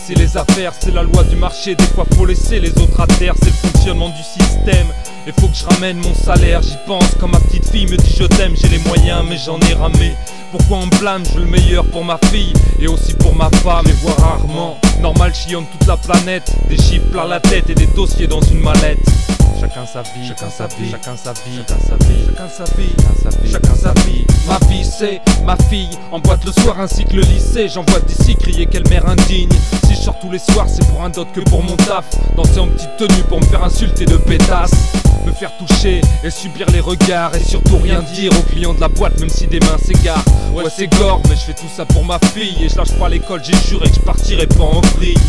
c'est les affaires, c'est la loi du marché. Des fois faut laisser les autres à terre, c'est le fonctionnement du système. Et faut que je ramène mon salaire, j'y pense quand ma petite fille me dit je t'aime. J'ai les moyens mais j'en ai ramé. Pourquoi on me blâme, je veux le meilleur pour ma fille et aussi pour ma femme. Les vois rarement, normal chillonne toute la planète. Des chiffres plein la tête et des dossiers dans une mallette. Chacun sa vie, chacun sa vie, chacun sa vie, chacun sa vie, chacun sa vie, chacun sa vie, chacun sa vie. Ma vie c'est ma fille, en boîte le soir ainsi que le lycée. J'envoie d'ici crier quelle mère indigne. Si je sors tous les soirs c'est pour un dot que pour mon taf. Danser en petite tenue pour me faire insulter de pétasse. Me faire toucher et subir les regards. Et surtout rien dire aux clients de la boîte même si des mains s'égarent. Ouais c'est gore mais je fais tout ça pour ma fille. Et je lâche pas l'école, j'ai juré que je partirai pas en vrille.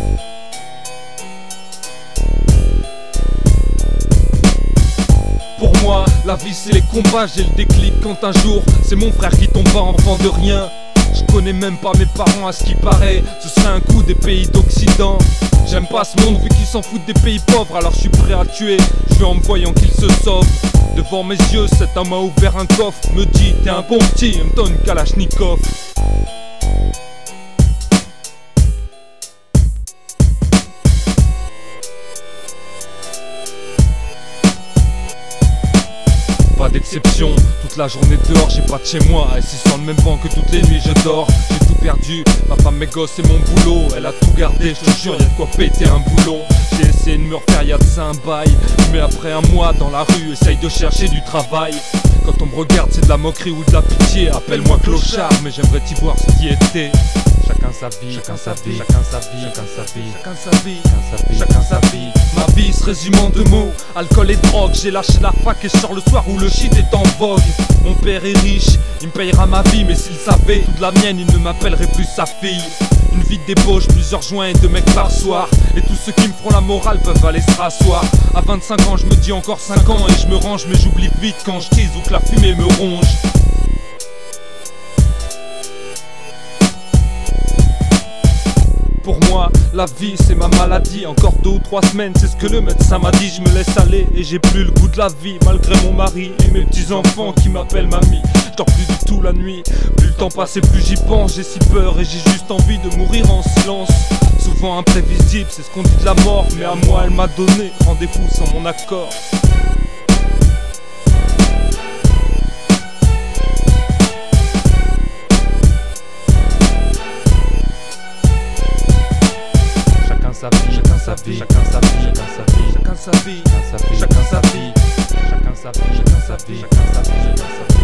Pour moi, la vie c'est les combats, j'ai le déclic quand un jour c'est mon frère qui tombe enfant de rien. Je connais même pas mes parents à ce qui paraît, ce serait un coup des pays d'Occident. J'aime pas ce monde vu qu'ils s'en foutent des pays pauvres, alors je suis prêt à tuer, je vais en me voyant qu'ils se sauvent. Devant mes yeux, cet homme a ouvert un coffre, me dit t'es un bon petit, et me donne Kalachnikov. Pas d'exception, toute la journée dehors, j'ai pas de chez moi. Et c'est sur le même banc que toutes les nuits je dors. J'ai tout perdu, ma femme, mes gosses et mon boulot. Elle a tout gardé, je te jure, y'a de quoi péter un boulon. J'ai essayé de me refaire, y'a de ça un bail. Mais après un mois dans la rue, essaye de chercher du travail. Quand on me regarde c'est de la moquerie ou de la pitié. Appelle-moi clochard, mais j'aimerais t'y voir ce qui était. Chacun sa vie, chacun sa vie, chacun sa vie, chacun sa vie, chacun sa vie, chacun sa vie, chacun sa vie. Ma vie se résume en deux mots, alcool et drogue. J'ai lâché la fac et je sors le soir où le shit est en vogue. Mon père est riche, il me payera ma vie, mais s'il savait toute la mienne, il ne m'appellerait plus sa fille. Une vie de débauche, plusieurs joints et 2 mecs par soir. Et tous ceux qui me feront la morale peuvent aller se rasseoir. À 25 ans je me dis encore 5 ans et je me range. Mais j'oublie vite quand je tease ou que la fumée me ronge. Pour moi, la vie c'est ma maladie. Encore 2 ou 3 semaines, c'est ce que le médecin m'a dit. Je me laisse aller et j'ai plus le goût de la vie. Malgré mon mari et mes petits enfants qui m'appellent mamie. Je dors plus du tout la nuit, plus le temps passe et plus j'y pense. J'ai si peur et j'ai juste envie de mourir en silence. Souvent imprévisible, c'est ce qu'on dit de la mort. Mais à moi elle m'a donné rendez-vous sans mon accord. Chacun sa vie, chacun sa vie, chacun sa vie, chacun sa vie, chacun sa vie, chacun sa vie, chacun sa vie, chacun sa vie, chacun sa vie, chacun sa vie, chacun sa vie.